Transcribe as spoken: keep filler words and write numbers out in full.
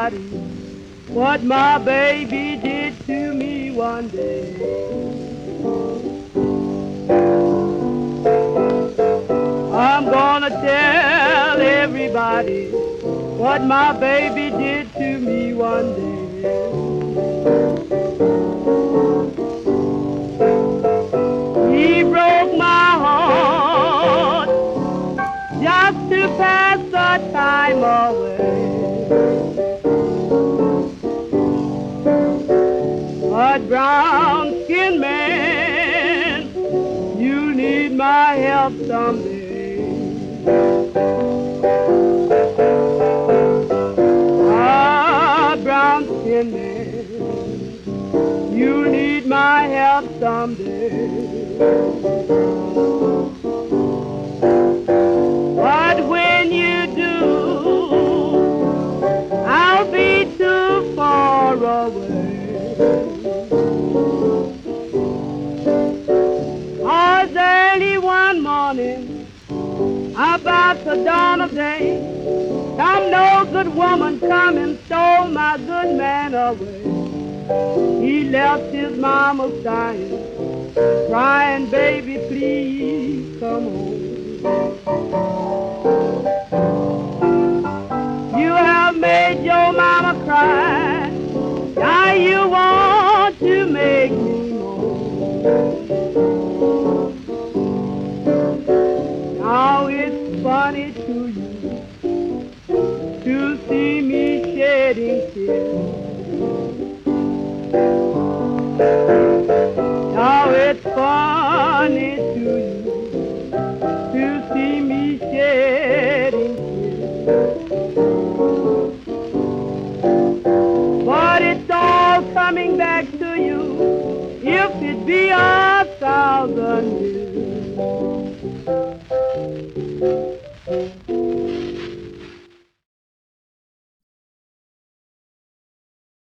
everybody what my baby did to me one day. I'm gonna tell everybody what my baby did to me one day. He broke my heart just to pass the time away. But brown-skinned man, you need my help someday. Ah, brown-skinned man, you need my help someday. But when you do, I'll be too far away. Was early one morning, about the dawn of day, some no good woman come and stole my good man away. He left his mama dying, crying, baby, please come home. You have made your mama cry, now you want to make me moan. Now it's funny to you to see me shedding tears,